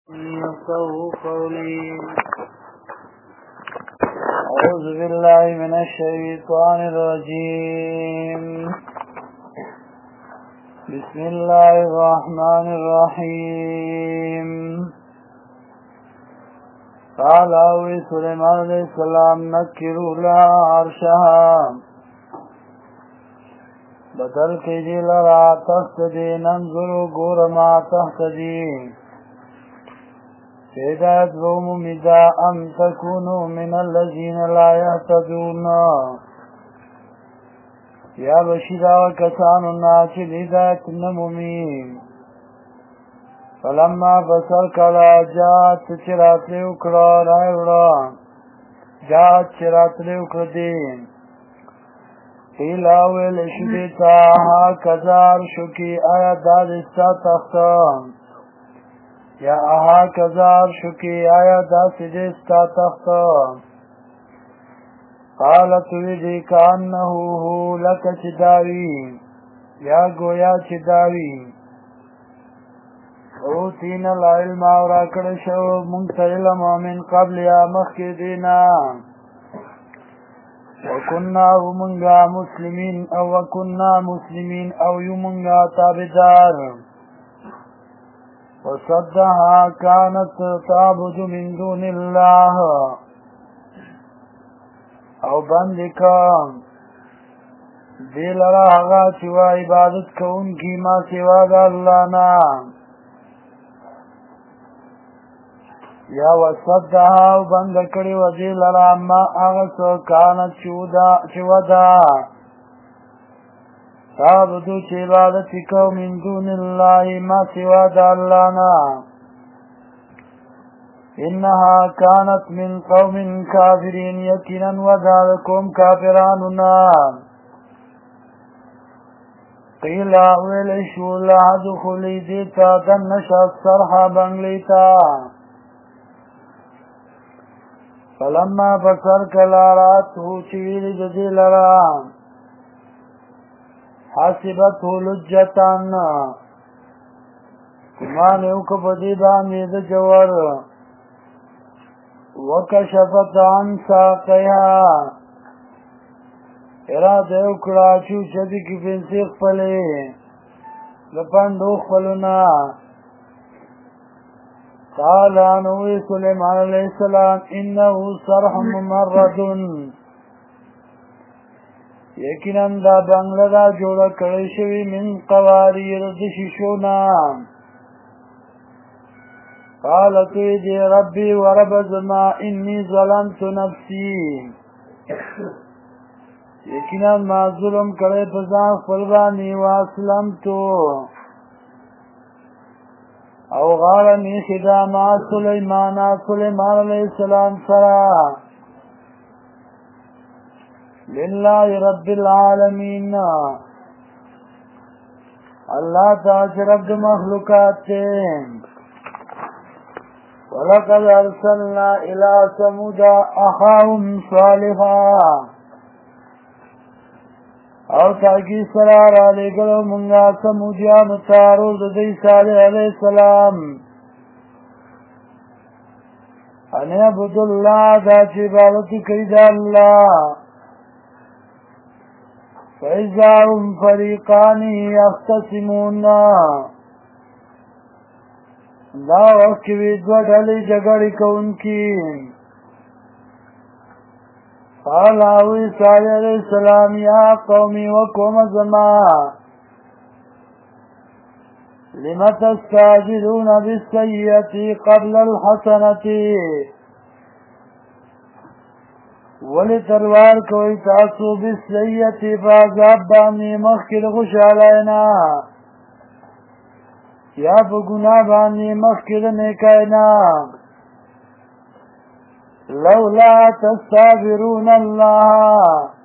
يفقهوا قولي. أعوذ بالله من الشيطان الرجيم. بسم الله الرحمن الرحيم. قال سليمان عليه السلام نكروا لها عرشها بدل کیجی لرا تحتدی ننظروا گور ما تحتدی هدایت روم مدا ام تکونوا من الذین لا یهتدون یا بشیدا و کسانونا چی هدایت نمومی فلما بسر کلا جات چراتلی اکڑا رای وڑا جات چراتلی اکڑدین قیلا ویل شدیتا ها کزار شکی آیا دادستا تختم یا آها کزار شکی آیا دا سجستا تختم قالت ویدی کانهو هو لکا چداوی یا گویا چداوی اوتین العلم آورا کڑشو منگتا علم من قبل یا مخی دینا وكنا ومنغا مسلمين او وكنا مسلمين او يمنغا تابدار وصدها كانت تعبد من دون الله او بندکا دیل راغا چوا عبادت کون کی ما سوا دا اللہ نا یا وصدها و بند کړي و دې لرا ما هغه څه کانت چې ودا تعبدو چې عبادت کو من دون الله ما سوا د الله نه انها كانت من قوم كافرين یقینا ودا قوم کافرانو نه قیل ویل شو لا دخلی دیتا دنشا الصرحه بنگلیتا فلما بصر کلاراتو چویل جدی لرا حاسبتو لجتان مانیو کپدی باندی د جور وکشفت عن ساقیها اراده اکڑا چو چدی کی پنسیق پلی لپندو خپلونا قال انوی سلیمان علیہ السلام انه صرح ممرد یقینا دا بنگله دا جوړه کړی شوی من قواریر د شیشونا قالت دی ربی ورب زما انی ظلمت نفسی یقینا ما ظلم کړی په ځان خپل باندې واسلمتو او غالنی خداما سلیمان علیہ السلام سرا للہ رب العالمین اللہ تعالی رب مخلوقات تے وَلَقَدْ أَرْسَلْنَا إِلَىٰ ثَمُودَ أَخَاهُمْ صَالِحًا او تاکی سرار علی گلو منگا سمودیان تارود دی صالح علیہ السلام ان عبد اللہ دا چی عبادت کئی دا اللہ فَإِذَا هُمْ فَرِيقَانِ يَخْتَصِمُونَ دا وقت کی دو ڈھلی جگڑی کون کی قال اوی صالح علیہ السلام یا قومی و قوم زما لم تستعجلون بالسیئة قبل الحسنة ولی تلوار کوئی تاسو بالسیئة فعذاب بانی مخکر خوشحالینا یا بگناہ بانی مخکر نیکائنا لولا تستغفرون الله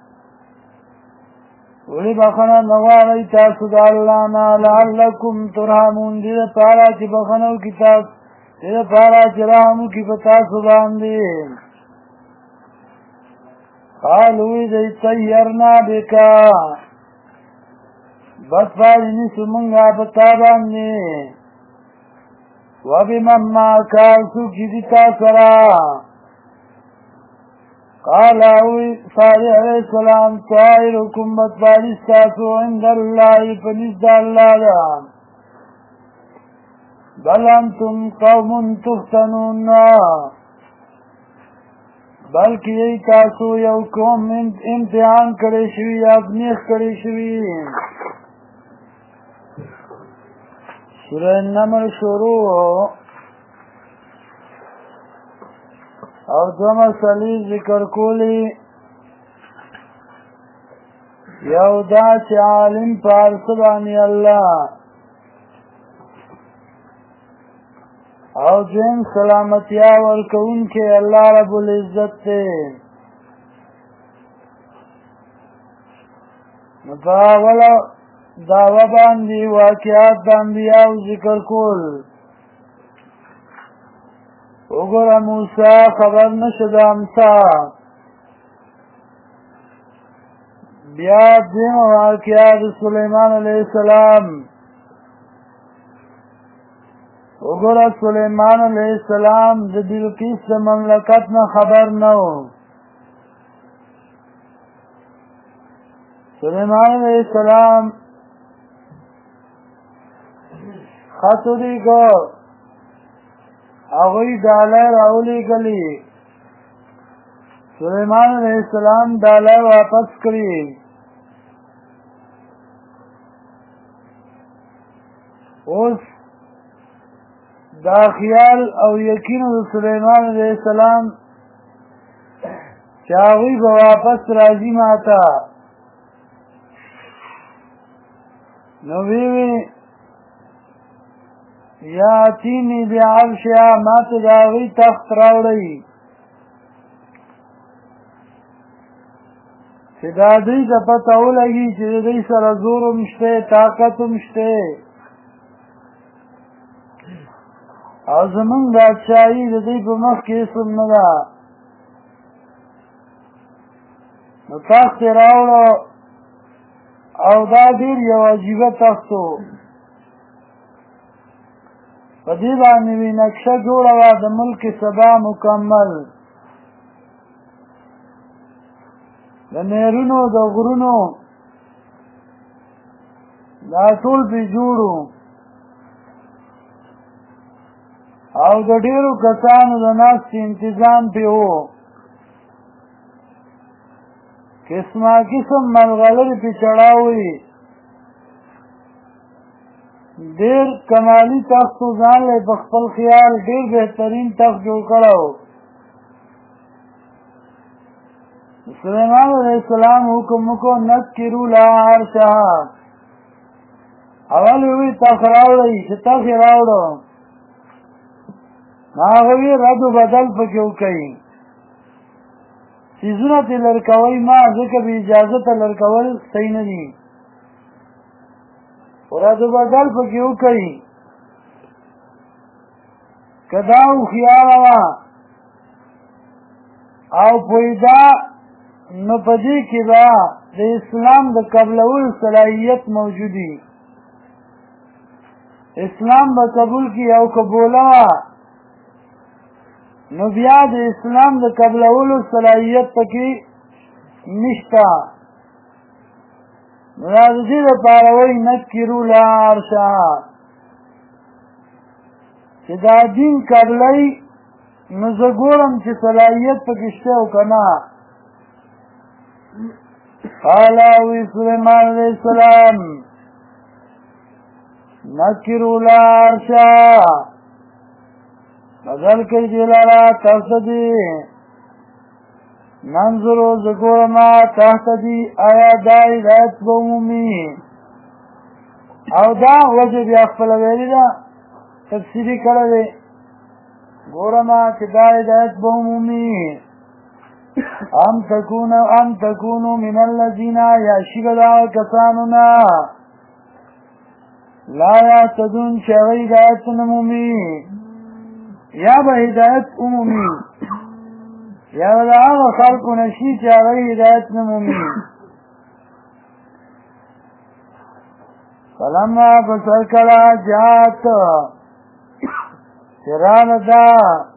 ولی بخنا نواری تاسو دا اللہ نا لعلکم ترحمون دید پارا چی بخنو کی تاس دید پارا چی رحمو کی پتاسو باندی قالوی دی تیرنا بکا بدفاری نسو منگا پتا باندی وبمن معك سوک دی تا سرا قال صالح علیہ السلام طائرکم بطبارستاسو عند اللہ پنزد اللہ دا بل انتم قوم تفتنون بلکہ یہی تاسو یو قوم امتحان کرے شوی ازمیخ کرے شوی سورہ نمل شروع او دو مسئلی ذکر کولی یو دا چه عالم پارسبانی اللہ او جن سلامتیا ورکون کے اللہ رب العزت تے متاولا دعوی باندی واقعات دا انبیاء ذکر کول اگر موسیٰ خبر نشد امسا بیاد دین واقعات سلیمان علیہ السلام اگر سلیمان علیہ السلام د بلقیس مملکت نہ خبر نو سلیمان علیہ السلام خطو دی کو اغوی ڈالے راولی گلی سلیمان علیہ السلام ڈالے واپس کری اس دا خیال او یقین سلیمان علیہ السلام چاوی با واپس راضی ماتا نویوی یا تینی بعرشیا مات داوی تخت راوڑی چه دا دی دا پتاو لگی چه دی سر زورو مشتے طاقتو مشتے او زمون بادشاہی د دې په مخ کې اسم نه ده نو تخت یې راوړو او دا ډېر یو عجیبه تخت و په دې باندې وی نقشه جوړه وه د ملک سبا مکمل د نهرونو د غرونو دا ټول پې جوړ و او د ډیرو کسانو د ناستې انتظام پې و قسمه قسم ملغلرې پې چړاوی ډېر کمالي تخت و ځان لی په خپل خیال ډېر بهترین تخت جوړ کړی و سلیمان علیہ السلام حکم وکړو نکروا لها عرشها اول یې وی تخت راوړئ چې تخت یې راوړو ناغوی رد و بدل پکیو کئی چیزونا تی لرکوی ما ذکر بی اجازت لرکول صحیح ندی رد و بدل پکیو کئی کداو خیالوا او پویدا نپدی کی با د اسلام د قبلول صلاحیت موجودی اسلام با قبول کی او قبولوا نو بیا د اسلام د قبلولو صلاحیت پکې نشته نو دا د دې لپاره وایي نکروا لها عرشها چې دا دین قبلوي نو زه ګورم چې صلاحیت پکې شته او که نه قال وی سلیمان علیہ السلام نکروا لها عرشها بدل کئی دیلارا تحت دی ننظرو زگورما تحت دی آیا دا ہدایت بومومی او دا وجه بیا خپل ویلی دا تفسیری کرده گورما چه دا ہدایت بومومی ام تکونو من اللذین یا شگدا کسانونا لا یعتدون شغی ہدایت نمومی یا به هدایت عمومی یا به هغه خلقو نشي چې هغه هدایت نمومي فلما بسر کلا جات چراله دا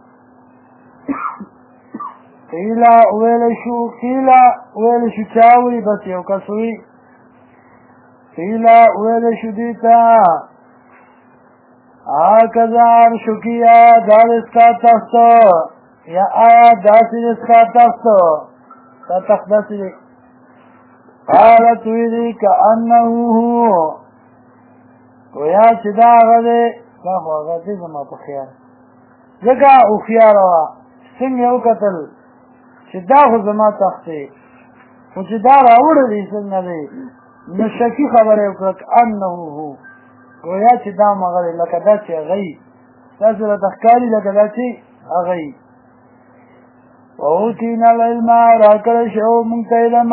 قیلا ویل شو چاوی بس یو کسوی قیلا ویل شو دیتا آکذا عرشکی آیا دار اسکا تختو یا آیا داسی اسکا تختو تا تخت داسی دی قالت ویدی کأنهو هو ویا چه دا غده دا خو غده زما په خیال زکا او خیاروا څنګه یو قتل چې دا خو زما تخته خو چې دا راوړی دی څنګه دی نو شکی خبره وکړه انه هو گویا چې دا مغلی لکه دا چې هغی تاسو راته ښکاري لکه دا چې هغی وأوتینا العلم راکړی شو موږ ته علم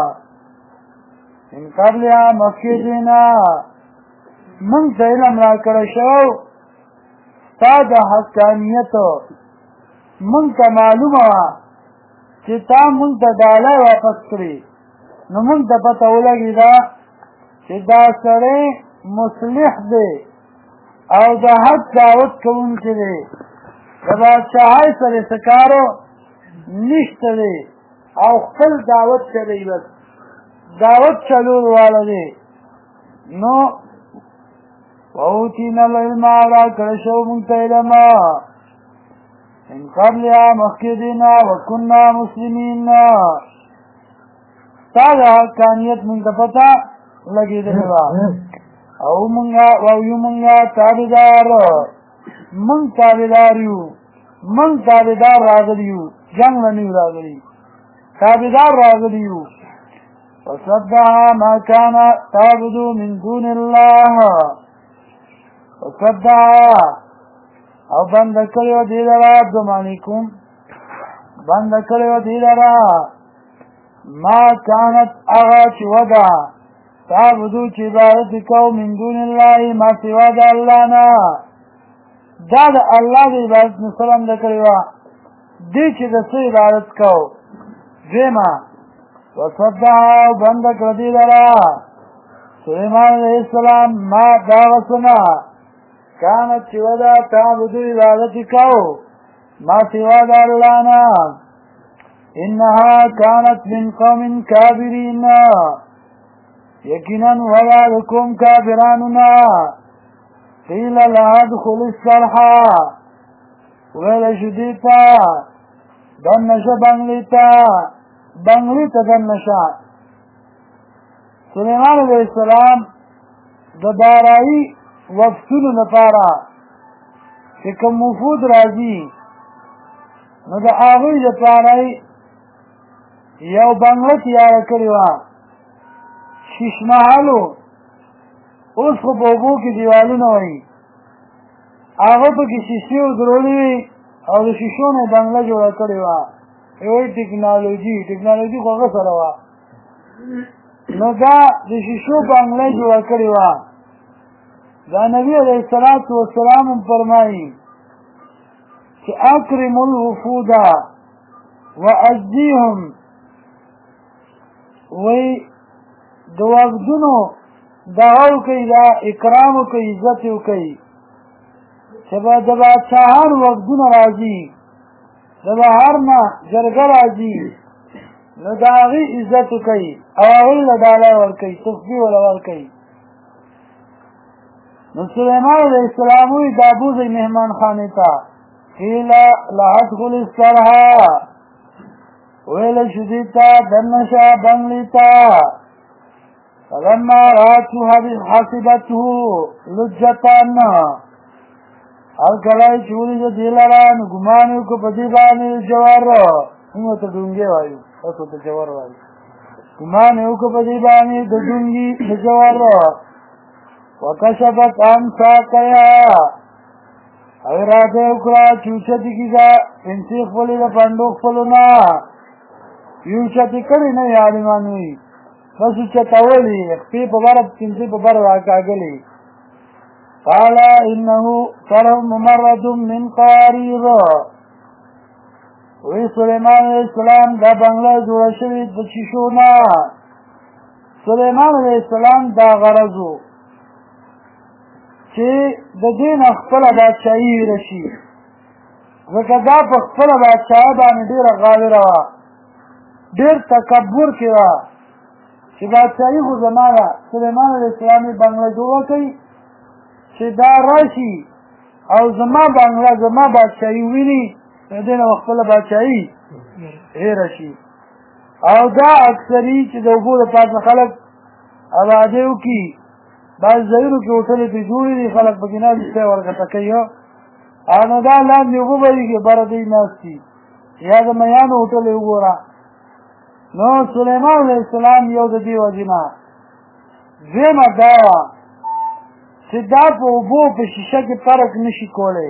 من قبلها مخکې دینا موږ ته علم راکړی شو ستا د حقانیت موږ ته معلومه وه چې تا موږ ته ډالۍ واپس کړي نو موږ ته پته ولګېده چې دا سړی مصلح دی او د حق دعوت کوونکی دی د بادشاهۍ سره څه کارو نشته دی او خپل دعوت کوي بس دعوت چلول والا دی نو وأوتینا العلم راکړی شو موږ ته علم من قبلها مخکې دینا وکنا مسلمین ستا د حقانیت موږ ته پته لګېدلې وه او یو مونږه تابعدار مونږ تابعدار یو مونږ تابعدار راغلي یو جنګ نه یو راغلي تابعدار راغلي یو وصدها ما كان تعبد من دون الله وصدها او بند کړیو دې لرا عبدالله علیکم بند کړیو دې لرا ما كانت اغا چې ودا تعبدو چې عبادت کو من دون الله ما سوا د الله نه دا د الله د عبادت نه سلام د کړی وه دې چې د څه عبادت کو دویمه وصدها او بنده کړه دې لره سلیمان علیه السلام ما دا هغه څه نه کانت چې وده تعبدو عبادت کو ما سوا د الله نه انها كانت من قوم كافرين یقینا ولا لكم كافراننا قيل لا ادخل الصرح ولا شديتا دنشا بنگلیتا دنشا سلیمان علیہ السلام د دارایی وفتونو لپاره چې کوم وفود راځي نو د هغوی لپاره یو بنگله تیاره کړې وه شیش محلو اوس خو په اوبو کې دیوالونه وایي هغه پکې شیشې ودرولې وي او د شیشو نه بنګله جوړه کړې وه وایي ټکنالوژي خو هغه سره وه نو دا د شیشو بنګله جوړه کړې وه دا نبي علیه الصلاة والسلام هم فرمایي چې اکرم الوفود واجزیهم وایي د وفدونو دعا وکړئ دا اکرام وکړئ عزت یې وکړئ چې به د بادشاهانو وفدونه راځي د بهر نه جرګه راځي نو د هغې عزت وکړئ او هغوی له ډالۍ ورکړئ تحفې ورله ورکړئ نو سلیمان علیه السلام وایي دا بوځئ مهمانخانې ته قیل لا ادخل الصرح ویلی شو دې ته دننه شه بنګلې ته فلما رأته حسبته لجة الکلای چې ولید دې لره نو ګمان یې وکړ په دې باندې جوار موږ ته ډونګې وایو تاسو ته جوار وایو ګمان یې وکړ په دې باندې د ډونګي د جوار وکشفت عن ساقیها او اراده وکړه چې اوچتې کېږه پنسې خپلې د پنډو خپلو نه یې اوچتې کړې نه یې عالمان وي بس اوچتولې خپې په بره پنسې په بره راکاږلې قال انه صرح ممرد من قوارير وی سلیمان علیہ السلام دا بنگله جوړه شوې د شیشو نه سلیمان علیہ السلام دا غرض و چې د دې نه خپله بادشاهي رشي ځکه دا په خپله بادشاهي باندې ډېره غالره وه، ډېر تکبر کې وه چې بادشاهي خو زما ده. سلیمان علیه السلام یې بنګله جوړه کړي چې دا راشي او زما بنګله زما بادشاهي وویني، د دې نه خپله بادشاهي هېره شي. او دا اکثري چې د اوبو د پاسه خلک آبادۍ وکړي، بعض ځایونو کې هوټلې پرې جوړې دي، خلک پکې ناست چای ورکته کوي، او نو دا لاندې اوبه بهېږي، بره دوی ناست دي، یا د میانو هوټلې وګوره. نو سلیمان علیه السلام یو د دې وجې نه. دویمه دا وه چې دا په اوبو په شیشه کې فرق نه شي کولی،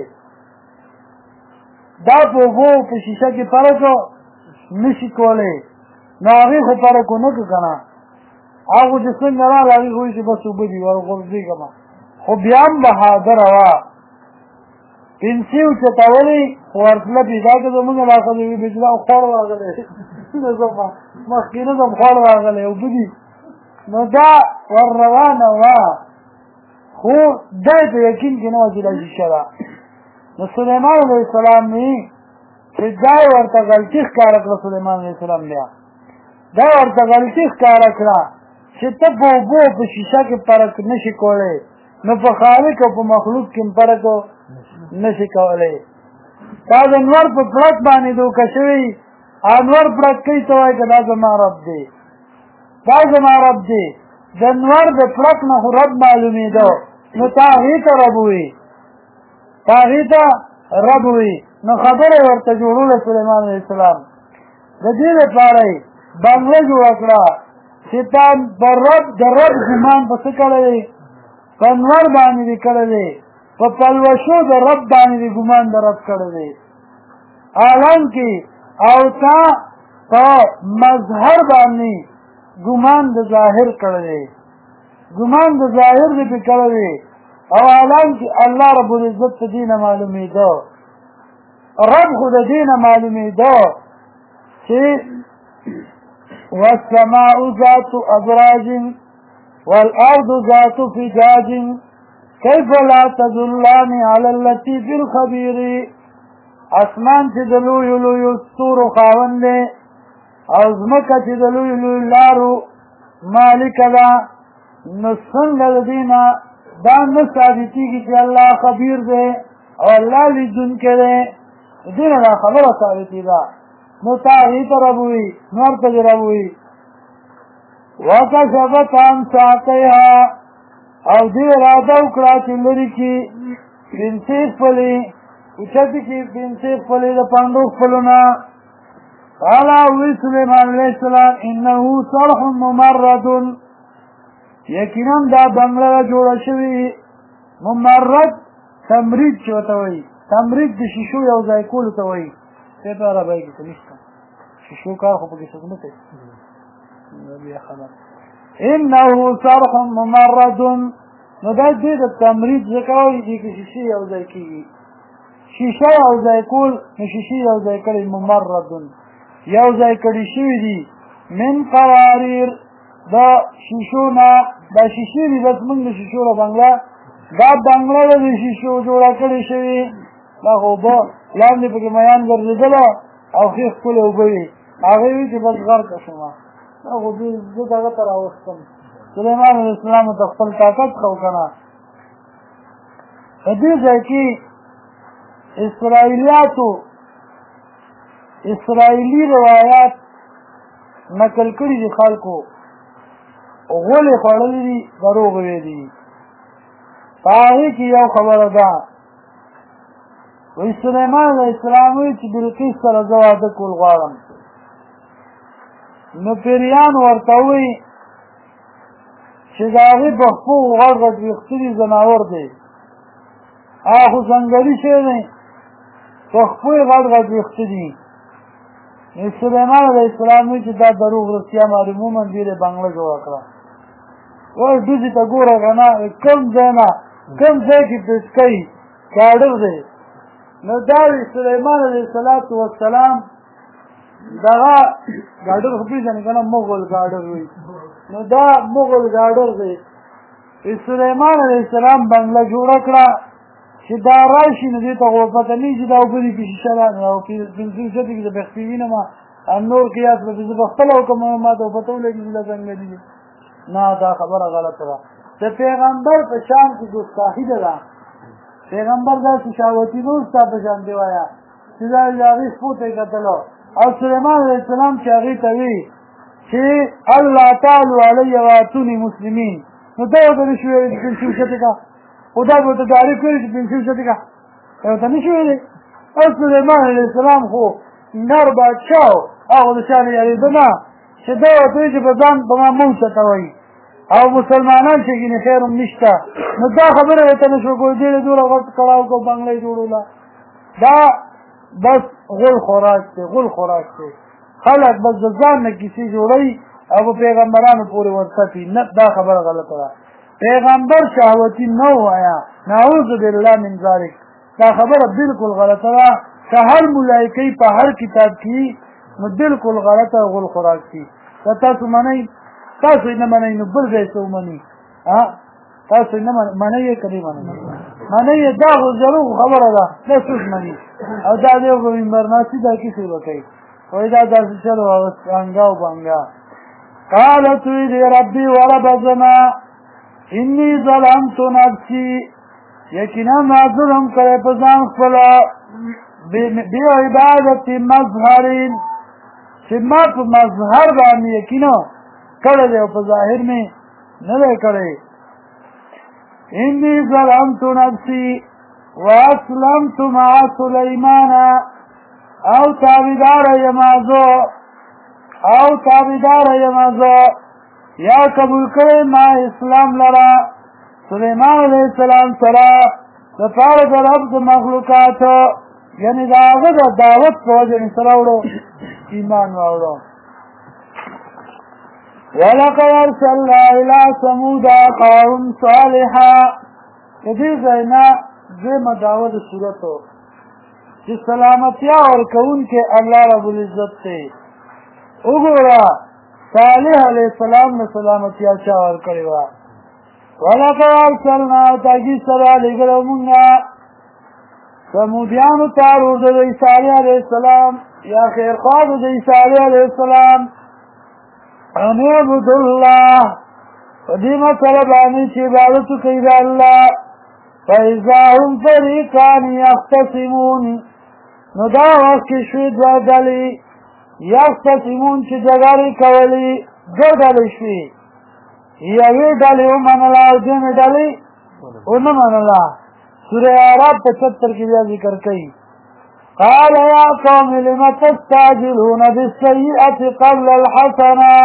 دا په اوبو په شیشه کې فرق نه شي کولی. نو هغې خو فرق ونه کړه که نه، هغه چې څنګه راغله هغې خو چې بس اوبه دي ورغورځېږم، خو بیا هم بهادره وه. پنسي اوچتولې خو ورتله پیدا کړه، زمونږ علاقه د یوې بجلا خوړ راغلی، مخکې نه ځم خوړ راغلی اوبه دي. نو دا ور روانه وه، خو دی په یقین کې نه وه چې دا شیشه ده. نو سلیمان علیه السلام وي چې دا یې ورته غلطي ښکاره کړه. سلیمان علیه السلام بیا دا ورته غلطي ښکاره کړه چې ته په اوبو په شیشه کې فرق نه شي کولی، نو په خالق او په مخلوق کې فرق نه شي کولی. دا د انور په پړک باندې دوکه شوي، انور پړک کوي ته وایي که دا زما رب دی، دا زما رب دی. د انور د پړک نه خو رب معلومېده، نو ته هغې ته رب وي، ته هغې ته رب وي. نو خبره یې ورته جوړوله سلیمان علیه السلام. د دې لپاره یې بنګله جوړه کړه چې تا د رب ګمان په څه کړی دی؟ په انور باندې دې کړی دی، په پلوشو د رب باندې دې ګمان د رب کړی دی. حالانکې او تا په مظهر باندې ګمان د ظاهر کړی دی، ګمان د ظاهر دې پې کړی دی، او حالانکې الله رب العزت د دې نه معلومېده، رب خو د دې نه معلومېده چې والسماء ذات أبراج والأرض ذات فجاج كيف لا تدلان على اللطيف الخبير. اسمان چې د لویو لویو ستورو خاوند دی، او ځمکه چې د لویو لویو لارو مالکه ده، نو څنګه د دې نه دا نه ثابتېږي چې الله خبیر دی او الله لیدونکی دی؟ د دې نه دا خبره ثابتېده. نو تا هغې ته رب وي، نور ته دې رب وي. وکشفت عن ساقیها، او دې اراده وکړه چې لرې کړي پنسې خپلې، اوچتې کړي پنسې خپلې د پنډو خپلو نه. قال وی سلیمان علیه السلام انه صرح ممرد، یقینا دا بنګله جوړه شوې ممرد، تمرید چې ورته وایي، تمرید د شیشو یو ځای کولو ته وایي. څه په عربی کې څه نشته، شیشو کار خو پکې څوک نه کوي. انه صرح ممرد، نو دا دې د تمرید ځکه وایي دې کې شیشې یو ځای کېږي، شیشه یو ځای کول، نو شیشې یو ځای کړی، ممرد یو ځای کړي شوي دي، من قواریر، دا شیشو نه، دا شیشې دي، بس موږ د شیشو له بنګله، دا بنګله د شیشو جوړه کړې شوې، دا خو اوبه لاندې پکې میان ګرځېدله او ښې ښکلې اوبه وي، هغې وي چې بس غرقه شومه. دا خو زه دغه ته راوستم، سلیمان علیه السلام ته خپل طاقت ښه که نه. په دې ځای کې اسرائیلي روایات نقل کړي دي، خلکو غولې خوړلي دي، دروغ ویلي دي. په هغې کې یو خبره ده، وایي سلیمان علیه السلام وایي چې بلقیس سره زه واده کول غواړم. نو پیریان ورته وایي چې د هغې په خپو غټ غټ ویښته دي، ځناور دی، هغه خو ځنګلي شی دی، په خپو یې غټ غټ ویښته دي. نو سلیمان علیه السلام وایي چې دا دروغ رښتیا معلوموماً دې یې بنګله جوړه کړه. وایي ډوزي ته ګوره که نه، کوم ځای نه کوم ځای کې پسکۍ کاډر دی. نو دا وایي سلیمان علیه السلام دغه ګاډر خو پېژنې که نه، مغل ګاډر وایي، نو دا مغل ګاډر دی. سلیمان علیه السلام بنګله جوړه کړه چې دا راشي نو دې ته خو پته نه چې دا اوبه دي کې شیشه ده او پنسل شته کې د بختي وینم نور قیاس به زه به خپله وکړم ما ته پته ولګي چې دا څنګه دي نه دا خبره غلطه ده د پیغمبر په شان کې ګستاخي ده پیغمبر داسې شهوتي نه ستا په شان دی وایه چې دا د هغې سپو ته یې کتلو او سلیمان علیه السلام چې هغې ته وي چې الله تعالی علی واتوني مسلمین نو دا ورته نه شي ویلی چې پنسل شتې که خو دا به ورته تعریف کړي چې پنسل شتې که ورته نه شي ویلی او سلیمان علیه السلام خو نر بادشاه و هغه د چا نه یارېده نه چې دا ورته وایي چې په ځان په ما موسته وایي او مسلمانان چې ګینې خیر هم نشته نو دا خبره ورته نه شو کوی ډېرې دوره غټ کړاو کو بنګله یې جوړوله دا بس غول خوراک دی غول خوراک دی خلک بس د ځان نه کیسې جوړوي او په پیغمبرانو پورې ورتپي نه دا خبره غلطه ده پیغمبر شهوتي نه وایا نعوذ بالله من ذلک دا خبره بالکل غلطه ده که هر ملایکې په هر کتاب کې نو بالکل غلطه غول خوراک دي که تاسو منئ تاسو یې نه منئ نو بل ځای څه ومني تاسو یې نه منئ یې که نه منئ یې دا خو ضرور خبره ده دا څوک مني او دا دی خو منبرناسي دا کیسې به کوي وایي دا داسې چلو انګا او بنګا قالت ویلې ربي ورب زما انی ظلمت نفسي یقینا ما ظلم کړی په ځان خپله بعبادت مظهرین چې ما په مظهر باندې یقینا کړی دی او په ظاهر مې نه دی کړی انی ظلمت نفسي واسلمت مع سلیمان او تابیدار یمازو یا قبول کړی ما اسلام لرا سلیمان علیہ السلام سره د پاره د رب د مخلوقاتو یعنی د هغه د دعوت په وجه مې سره وړو ایمان واوړو ولقد ارسلنا الى ثمود اخاهم صالحا دې ځای نه دویمه دعوه د صورتو چې سلامتیا ورکوونکی الله رب العزت دی وګوره صالح علیه السلام نه سلامتیا چا ورکړې وه ولقد ارسلنا تاکید سره لېږلی مونږه ثمودیانو ته ورور د صالح علیه السلام یا خیرخواه د صالح علیه السلام ان اعبدوا الله په دې مسله باندې چې عبادت وکړئ د الله فإذا هم فريقان يختصمون نو دا وخت کې شوې دوه ډلې یختصمون چې جګړې کولې دوه ډلې شوې یوې ډلې ومنله او دویمې ډلې ونه منله سوره اعراف په 70 کې بیا ذکر کوي قال يا قوم لم تستعجلون بالسيئة قبل الحسنة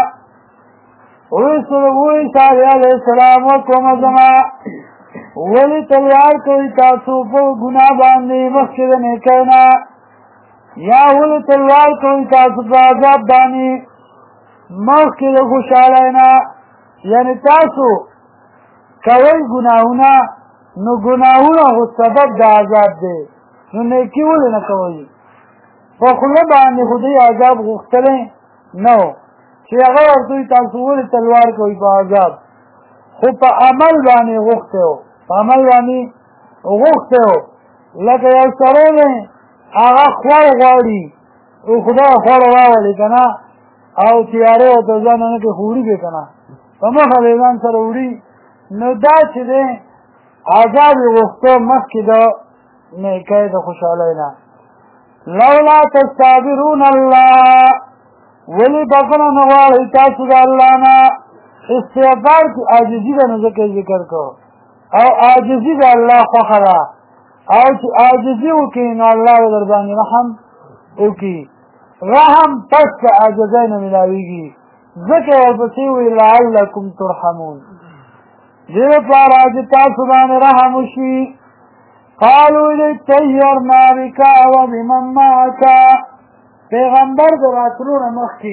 وی صالح علیہ السلام وکوم زما ولی تلوار کوي تاسو په ګناه باندې مخکې د نیکۍ نه یا ولی تلوار کوي تاسو په عذاب باندې مخکې د خوشحالۍ نه یعنی تاسو کوئ ګناهونه نو ګناهونه خو سبب د عذاب دی نو نیکي ولې نه کوئ په خوله باندې خو دوی عذاب غوښتلی نه چې هغه ورته تاسو ولې تلوار کوئ په عذاب خو په عمل باندې غوښتی و په عمل باندې غوښتی و لکه یو سړی دی هغه خور غواړي او خدای خور راولي که نه او تیارې ورته ځان نه کې خو وړي دی که نه په مخه د ځان سره وړي نو دا چې دی عذاب یې غوښته مخکې د نیکۍ د خوشحالۍ نه لولا تستعبرون الله ولی بخنه نه غواړئ تاسو د الله نه استغفار کی عاجزی ده نو ځکه ذکر کو او عاجزی د الله خوښه ده او چې عاجزي وکړي نو الله به در باندې رحم وکړي رحم پس د عاجزۍ نه ملاویږي ځکه ورپسې وایي لعلکم ترحمون دې لپاره چې تاسو باندې رحم وشي قالوا طیرنا بک وبمن معک پیغمبر د راتلو نه مخکې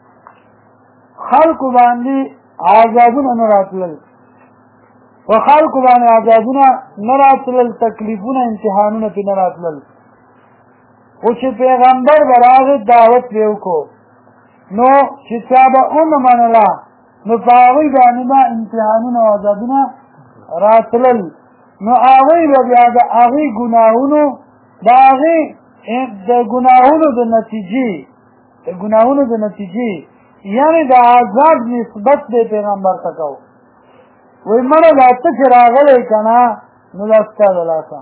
خلکو باندې عذابونه نه راتلل په خلکو باندې عذابونه نه راتلل تکلیفونه امتحانونه پې نه راتلل خو چې پیغمبر به راغی دعوت یې وکړو نو چې چا به ونه منله نو په هغوی باندې به امتحانونه او عذابونه راتلل نو هغوی به بیا د هغې ګناهونو د هغې د ګناهونو د نتیجې یعنې د عذاب نسبت دی پیغمبر ته کو وایي مړه دا ته چې راغلی که نه نو دا ستا د لاسه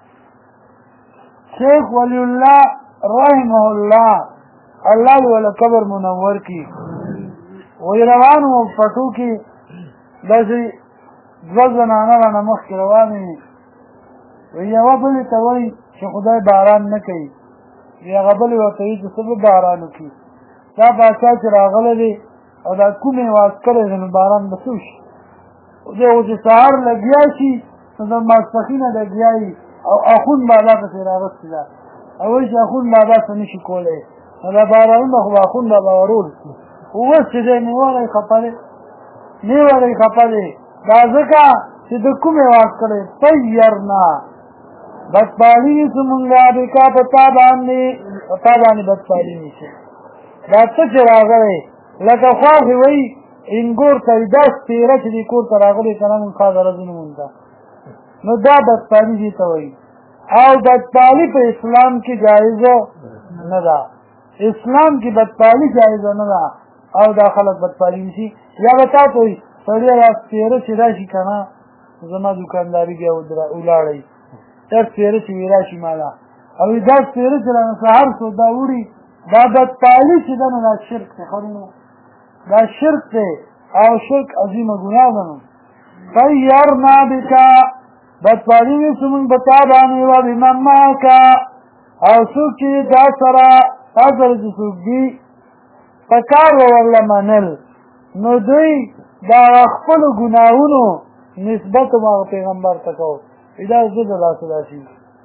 شیخ ولی الله رحمه الله الله دې وله قبر منور کړي وایي روان وم پټو کې داسې دوه زنانه رانه مخکې روانې وایي یوه بلې ته وایي چې خدای باران نه کوي وایي هغه بلې ورته وایي چې څه به باران وکړي دا باچا چې راغلی دی او دا کومې واز کړی دی نو باران به څه وشي دی خو چې سهار لګیا شي نو د ماسپښینه لګیا وي او اخون بابا پسې راغستې ده او وایي چې اخون بابا څه نه شي کولی نو دا بارانونه خو به اخون بابا ورول خو اوس چې دی نیولی خفه دی دا ځکه چې د کومې واز کړی طیرنا بدپالي نیسو مونږه بکا په تا باندې بدپالي نیسو دا څه چې راغلی لکه خواښې وایي انګور ته دا سپېره چې دې کور ته راغلی که نه مونږ خاصه رځونه مونږ ته نو دا بدپالي دې ته وایي او بدپالي په اسلام کې جایزه نه ده اسلام کې بدپالي جایزه نه ده او دا خلک بدپالي نیسي یا به تا ته وایي سړی را سپېره چې راشي که نه زما دوکانداري بیا ولاړئ دا سپېره چې وی راشي ماله او دا سپېره چې رانه سهار سودا وړي دا بدپالي چې ده نو دا شرک دی خورینو دا شرک دی او شرک عظیمه ګناه ده نو طیرنا بکا بدپالي نیسو مونږ په تا باندې و بمن معکه او څوک چې دا سره تا سره چې څوک دي په کار به ورله منل نو دوی دا خپلو ګناهونو نسبت هغه پیغمبر ته کو دا زه د لاسه داسې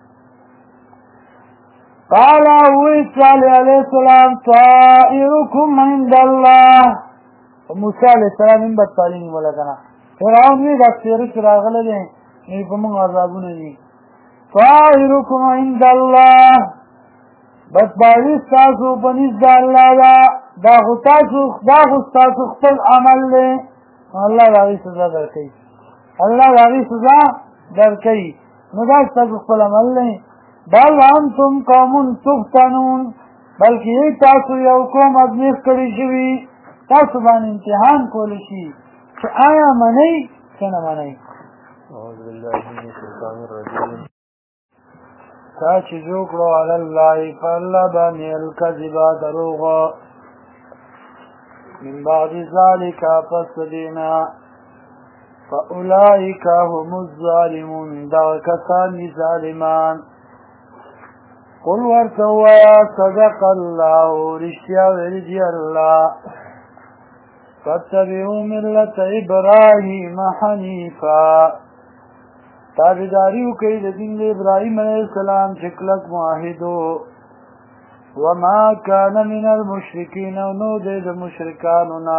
قال وی صالح علیه السلام طائرکم عند الله موسی علیه السلام هم بدپالي نیوله که نه فرعون وی دا سپېره چې راغلی دی نو په موږ عذابونه دي طائرکم عند الله بدپالي ستاسو په نزد د الله ده دا خو ستاسو خپل عمل دی الله د هغې سزا درکوي نو دا ستاسو خپل عمل دی بل انتم قوم تفتنون بلکې یې تاسو یو قوم ازمیښت کړي شوي تاسو باندې امتحان کولی شي چې آیا منئ که نه منئ اعوذ بالله من الشیطان الرجیم تا چې جوړ کړو علی الله په الله باندې الکذبه دروغه من بعد ذلك پس دینا فاولئک هم الظالمون دا کسان دي ظالمان قل ورته ووایه صدق الله رښتیا ویلي دي الله فاتبعوا ملة ابراهیم حنیفا تابعداري وکړئ د دین د ابراهیم علیه السلام چې کلک موحد وما كان من المشركين ونود المشركاننا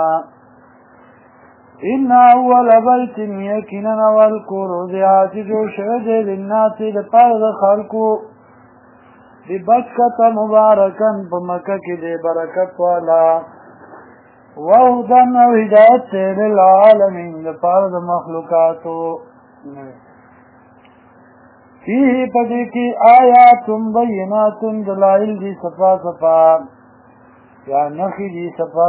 إن أول بيت يكننا والكور ذات جوشد للناس لطرد خلقو ببكة مباركا بمكة دي بركة والا وهدى وهداية للعالمين لطرد مخلوقاتو فيه پدیکی آیات بینات دلائل دی صفا یا نخی دی صفا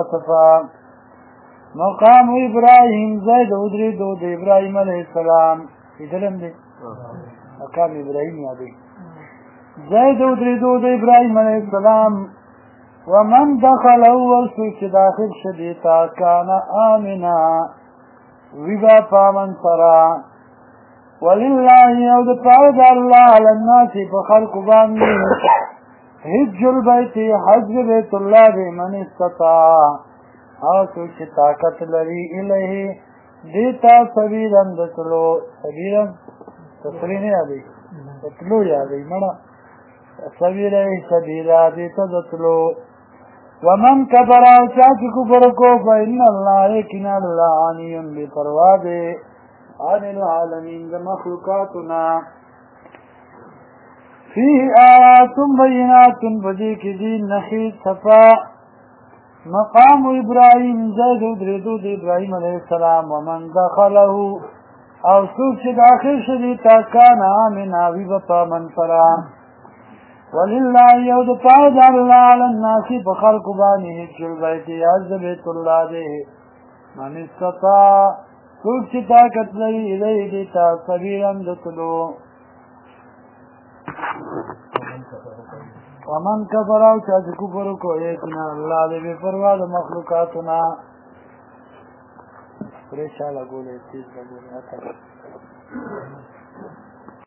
مقام ابراہیم زید ادری دو دی ابراہیم علیہ السلام ادلم دی مقام ابراہیم یادی زید ادری دو دی ابراہیم علیہ السلام ومن دخل اول سوچ داخل شدیتا کان آمنا ویبا پامن سرا ولله او د پاره د الله علی الناس په خلق باندې حج البيت حج بیت الله به من استطاع او چې طاقت لري الیه دیتا سبیلن دتلو سبیلن تسرین یادی دتلو یادی مړه سبیلا دیتا دتلو ومن کفر او چا چې کفر کو فإن الله یقینا الله غنی بپروا دی عن العالمين مخلوقاتنا فيه آيات بينات بديك دين نحيد صفا مقام إبراهيم زيد ودردود إبراهيم عليه السلام ومن دخله او څوک چې داخل شدي تا کان آمنا وي به په امن سره ولله یو د پاره د الله علی الناس په خلقو باندې حج البیت حج د بیت الله دی من استطاع څوک چې طاقت لري الیه دې ته سبیلا د تلو ومن کفر او چا چې کفر وکړي کنه الله دې بې پروا د مخلوقاتنا پرې شاله ګولې تیز لګولې